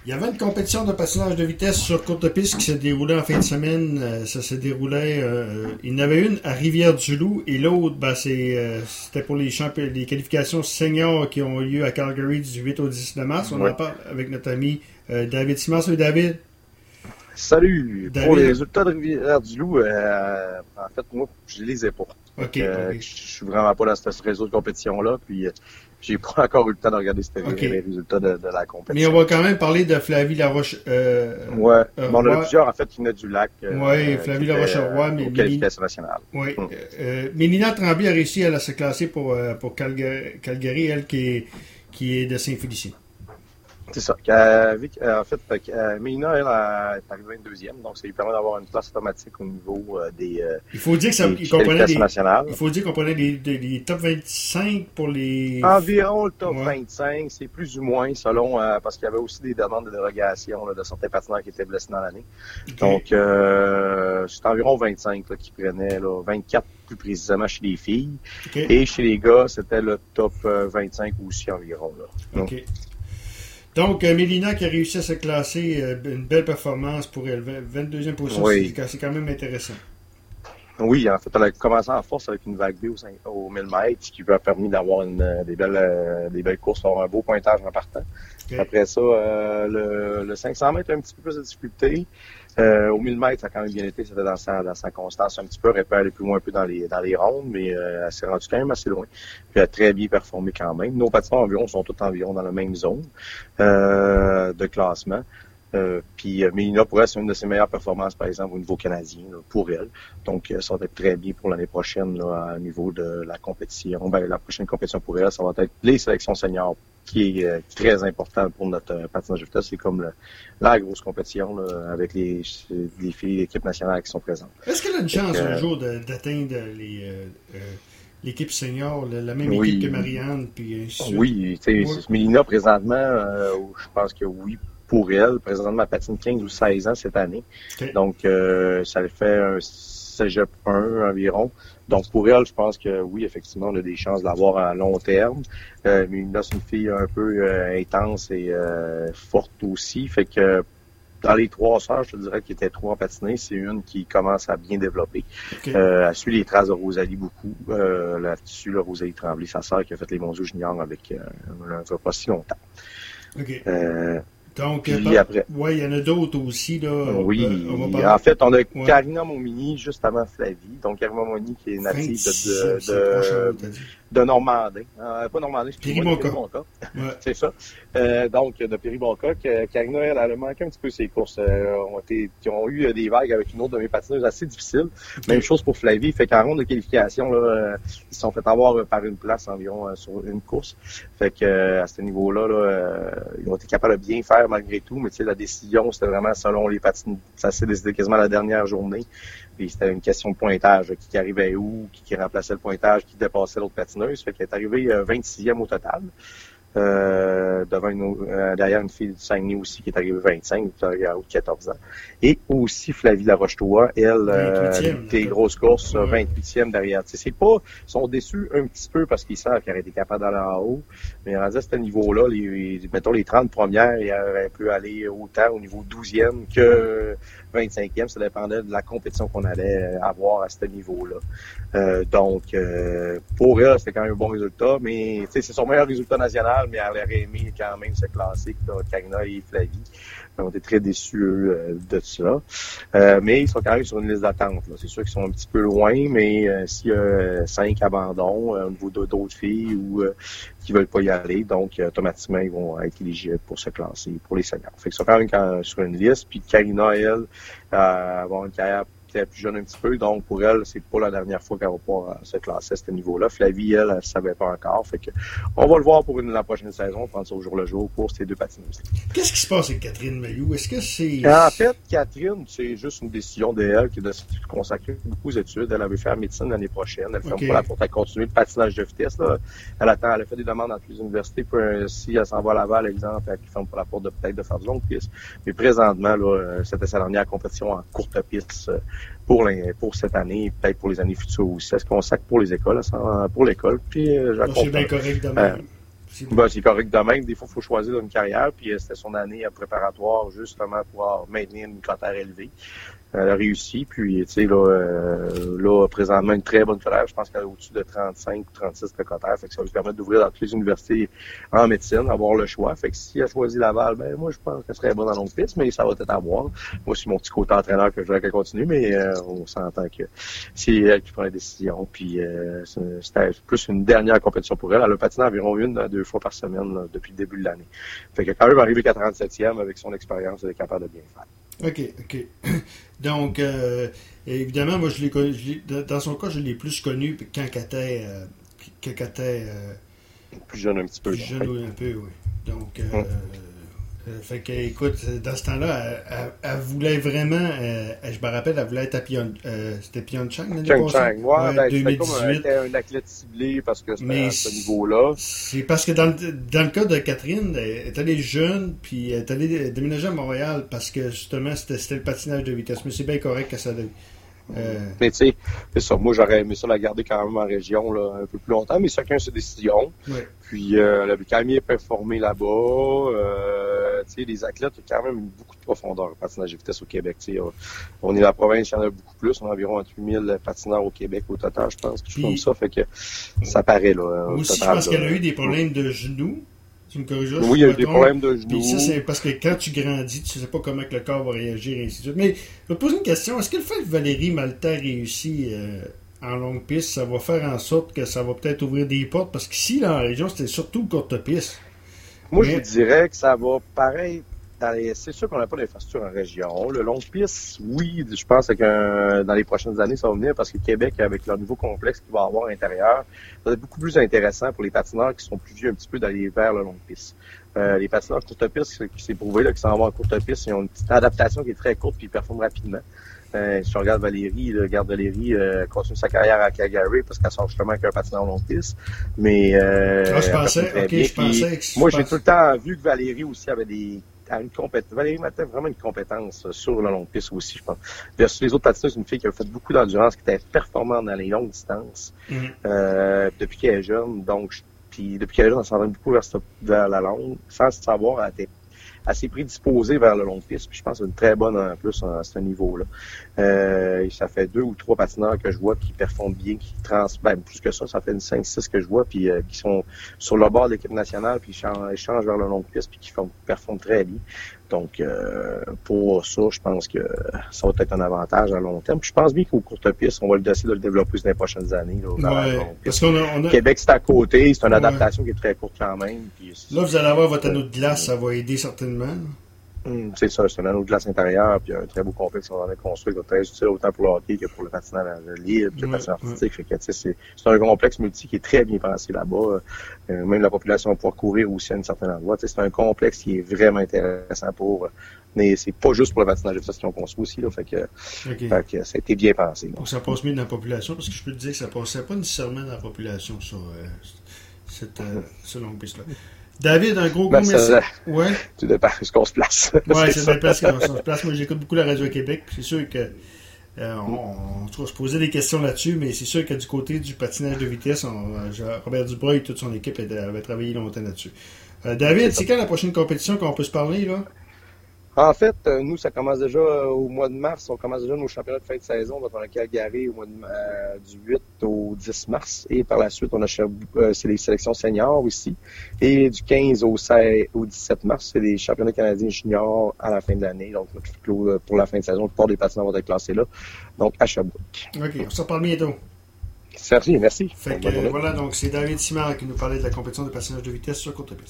Il y avait une compétition de patinage de vitesse sur courte piste qui s'est déroulée en fin de semaine. Ça s'est déroulé. Il y en avait une à Rivière-du-Loup et l'autre, c'était pour les qualifications seniors qui ont eu lieu à Calgary du 8 au 19 mars. On en parle avec notre ami David Simard. Salut David. Salut. David. Pour les résultats de Rivière-du-Loup, en fait, moi, je les ai pas. Okay. Je suis vraiment pas dans ce réseau de compétition-là, puis j'ai pas encore eu le temps de regarder les résultats de la compétition. Mais on va quand même parler de Flavie Laroche. On en a plusieurs, en fait, qui venaient du lac. Flavie Laroche-Roy, mais aux qualifications nationales. Oui. Mélina Tremblay a réussi à se classer pour Calgary, elle qui est de Saint-Félicien. C'est ça. En fait, Mélina, elle, est arrivée 22e, donc ça lui permet d'avoir une place automatique au niveau des il faut dire qualifications nationales. Il faut dire qu'on prenait les top 25 pour les... Environ le top 25, c'est plus ou moins selon... parce qu'il y avait aussi des demandes de dérogation de certains patineurs qui étaient blessés dans l'année. Okay. Donc, c'est environ 25 qui prenaient, 24 plus précisément chez les filles. Okay. Et chez les gars, c'était le top 25 aussi environ. Là. OK. Donc, Mélina qui a réussi à se classer, une belle performance pour elle. 22e position, c'est quand même intéressant. Oui, en fait, elle a commencé en force avec une vague B au 1000 mètres, ce qui lui a permis d'avoir des belles courses, d'avoir un beau pointage en partant. Okay. Après ça, le 500 mètres a un petit peu plus de difficulté. Au 1000 mètres, ça a quand même bien été, c'était dans sa constance un petit peu, elle peut aller plus loin un peu dans les rondes, mais elle s'est rendue quand même assez loin. Puis elle a très bien performé quand même. Nos patineurs environ sont tous environ dans la même zone de classement. Puis Mélina, pour elle, c'est une de ses meilleures performances, par exemple, au niveau canadien, là, pour elle. Donc, ça va être très bien pour l'année prochaine, là, au niveau de la compétition. La prochaine compétition pour elle, ça va être les sélections seniors, qui est très important pour notre patinage de vitesse. C'est comme la grosse compétition, là, avec les filles d'équipe nationale qui sont présentes. Est-ce qu'elle a une chance un jour d'atteindre l'équipe senior, la même équipe que Marianne? Puis oui, Mélina, présentement, je pense que oui. Pour elle, présentement, elle patine 15 ou 16 ans cette année. Okay. Donc, ça le fait un cégep 1 environ. Donc, pour elle, je pense que oui, effectivement, on a des chances de l'avoir à long terme. Mais là, c'est une fille un peu intense et forte aussi. Fait que dans les 3 sœurs, je te dirais qu'il était 3 en patinée, c'est une qui commence à bien développer. Okay. Elle suit les traces de Rosalie beaucoup. Là-dessus, Rosalie Tremblay, sa sœur qui a fait les Mondiaux juniors avec pas si longtemps. Okay. Donc, il y en a d'autres aussi, là. Oui, en fait, on a Karina Momini, juste avant Flavie. Donc, Karina Momini, qui est native de Normandin. Pas Normandin, c'est Péribonka. C'est ça. Donc, de Péribonka. Karina, elle a manqué un petit peu ses courses. Qui ont eu des vagues avec une autre de mes patineuses assez difficiles. Même chose pour Flavie. Fait qu'en ronde de qualification, là, ils se sont fait avoir par une place environ sur une course. Fait que à ce niveau-là, ils ont été capables de bien faire malgré tout, mais tu sais, la décision, c'était vraiment selon les patineurs. Ça s'est décidé quasiment la dernière journée. Puis c'était une question de pointage, qui arrivait où, qui remplaçait le pointage, qui dépassait l'autre patineuse. Fait qu'elle est arrivée 26e au total. Derrière une fille du Saguenay aussi qui est arrivée 25, Victoria Haute, 14 ans. Et aussi Flavie Laroche-Toa, elle, des grosses courses, 28e derrière. Tu sais, c'est pas, ils sont déçus un petit peu parce qu'ils savent qu'elle était capable d'aller en haut, mais rendu à ce niveau-là, mettons les 30 premières, elle peut aller autant au niveau 12e que 25e, ça dépendait de la compétition qu'on allait avoir à ce niveau-là. Donc, pour elle, c'était quand même un bon résultat, mais tu sais, c'est son meilleur résultat national, mais elle aurait aimé quand même se classer avec Karina et Flavie. On était très déçus, eux, de ça. Mais ils sont quand même sur une liste d'attente. C'est sûr qu'ils sont un petit peu loin, mais s'il y a 5 abandons au niveau d'autres filles ou qui veulent pas y aller, donc automatiquement, ils vont être éligibles pour se classer pour les seniors. Fait qu'ils sont quand même sur une liste. Puis Karina, elle, va avoir une carrière plus jeune un petit peu, donc pour elle, c'est pas la dernière fois qu'elle va pouvoir se classer à ce niveau-là. Flavie, elle savait pas encore, fait que on va le voir pour la prochaine saison, prendre ça au jour le jour pour ces deux patineuses. Qu'est-ce qui se passe avec Catherine Mailloux? Est-ce que c'est... En fait, Catherine, c'est juste une décision d'elle qui de se consacrer beaucoup aux études. Elle avait fait la médecine l'année prochaine. Elle ferme pas la porte à continuer le patinage de vitesse. Là. Elle a fait des demandes dans toutes les universités. Puis, si elle s'en va à Laval, exemple, elle ferme pas la porte de peut-être de faire de longues pistes. Mais présentement, là, c'était sa dernière compétition en courte piste pour cette année et peut-être pour les années futures aussi. Est-ce qu'on sac pour les écoles, pour l'école? Puis, c'est bien correct de même. C'est correct de même. Des fois, il faut choisir une carrière, puis c'était son année préparatoire justement pour maintenir une cotère élevée. Elle a réussi, puis tu sais, là, présentement, une très bonne cotère. Je pense qu'elle est au-dessus de 35 ou 36 de cotère. Fait que ça va lui permettre d'ouvrir dans toutes les universités en médecine, avoir le choix. Fait que si elle choisit Laval, ben moi, je pense qu'elle serait bonne dans longue piste, mais ça va peut-être à voir. Moi, c'est mon petit côté entraîneur que je voudrais qu'elle continue, mais on s'entend que c'est elle qui prend la décision. Puis c'était plus une dernière compétition pour elle. Elle a patiné environ 1 à 2 fois par semaine là, depuis le début de l'année. Fait qu'elle est quand même arrivée qu'à 37e avec son expérience, elle est capable de bien faire. OK. Donc, évidemment, moi, dans son cas, je l'ai plus connu quand elle était plus jeune un petit peu. Plus jeune un peu, oui. Donc, fait que, écoute, dans ce temps-là, elle voulait vraiment, je me rappelle, elle voulait être à c'était Pyeongchang l'année passée? Ouais, 2018. C'était comme un athlète ciblé parce que c'était à ce niveau-là. C'est parce que dans le cas de Catherine, elle est allée jeune, puis elle est allée déménager à Montréal parce que justement, c'était le patinage de vitesse. Mais c'est bien correct que ça Mais tu sais, c'est ça. Moi, j'aurais aimé ça la garder quand même en région là, un peu plus longtemps, mais chacun ses décisions. Ouais. Puis, elle a quand même bien performé là-bas. Tu sais, les athlètes, il y a quand même beaucoup de profondeur au patinage de vitesse au Québec. Tu sais, on est la province, il y en a beaucoup plus. On a environ 8000 patineurs au Québec au total, je pense, quelque chose comme ça. Fait que ça paraît, là. Aussi, je pense qu'elle a eu des problèmes de genoux. Tu me corriges? Oui, il y a eu des problèmes de genoux. Puis ça, c'est parce que quand tu grandis, tu ne sais pas comment que le corps va réagir, et ainsi de suite. Mais je vais te poser une question. Est-ce que le fait que Valérie Maltais réussit en longue piste, ça va faire en sorte que ça va peut-être ouvrir des portes? Parce qu'ici, dans la région, c'était surtout courte piste. Moi, je vous dirais que ça va pareil. C'est sûr qu'on n'a pas d'infrastructure en région. Le long piste, oui, je pense que dans les prochaines années, ça va venir parce que Québec, avec leur nouveau complexe qu'il va avoir à l'intérieur, ça va être beaucoup plus intéressant pour les patineurs qui sont plus vieux un petit peu d'aller vers le long piste. Les patineurs courte piste, qui s'est prouvé là, qui s'en vont en courte piste, ils ont une petite adaptation qui est très courte puis ils performent rapidement. Si on regarde Valérie, continue sa carrière à Calgary parce qu'elle sort justement avec un patineur long piste. Mais je pensais. Moi, j'ai tout le temps vu que Valérie aussi avait Valérie Maltais vraiment une compétence sur le long piste aussi, je pense. Versus les autres patineuses, une fille qui a fait beaucoup d'endurance, qui était performante dans les longues distances depuis qu'elle est jeune. Donc, puis depuis qu'elle est jeune, elle s'entraîne beaucoup vers la longue, sans le savoir, elle était assez prédisposée vers le long piste. Puis je pense que c'est une très bonne en plus à ce niveau-là. Ça fait 2 ou 3 patineurs que je vois qui performent bien, plus que ça fait une 5-6 que je vois, puis qui sont sur le bord de l'équipe nationale, puis ils changent vers le long piste, puis qui performent très bien. Donc, pour ça, je pense que ça va être un avantage à long terme. Puis je pense bien qu'au courte piste, on va essayer de le développer dans les prochaines années. Parce qu'on a... Québec, c'est à côté, c'est une adaptation qui est très courte quand même. Puis là, vous allez avoir votre anneau de glace, ça va aider certainement. C'est ça, c'est un anneau de glace intérieur, puis un très beau complexe qu'on a construit, qui est très utile autant pour le hockey que pour le patinage libre, le patinage artistique. Fait que, c'est un complexe multi qui est très bien pensé là-bas. Même la population va pouvoir courir aussi à un certain endroit. C'est un complexe qui est vraiment intéressant mais c'est pas juste pour le patinage de vitesse qu'ils ont construit aussi. Là, fait que ça a été bien pensé. Pour que ça passe mieux dans la population, parce que je peux te dire que ça passait pas nécessairement dans la population, ce long piste-là. David, un gros merci. Ouais. Tout dépend de ce qu'on se place. Oui, c'est place qu'on se place. Moi, j'écoute beaucoup la Radio Québec. C'est sûr que on se posait des questions là-dessus, mais c'est sûr que du côté du patinage de vitesse, Robert Dubreuil et toute son équipe avaient travaillé longtemps là-dessus. David, c'est quand la prochaine compétition qu'on peut se parler, là? En fait, nous, ça commence déjà au mois de mars. On commence déjà nos championnats de fin de saison. On va faire un Calgary au mois du 8 au 10 mars. Et par la suite, on a c'est les sélections seniors ici. Et du 15 au 17 mars, c'est les championnats canadiens juniors à la fin de l'année. Donc, pour la fin de saison, le plupart des patineurs vont être classés là. Donc, à Sherbrooke. OK, on se reparle bientôt. Sergi, merci. Fait que, voilà, donc c'est David Simard qui nous parlait de la compétition de patinage de vitesse sur courte piste.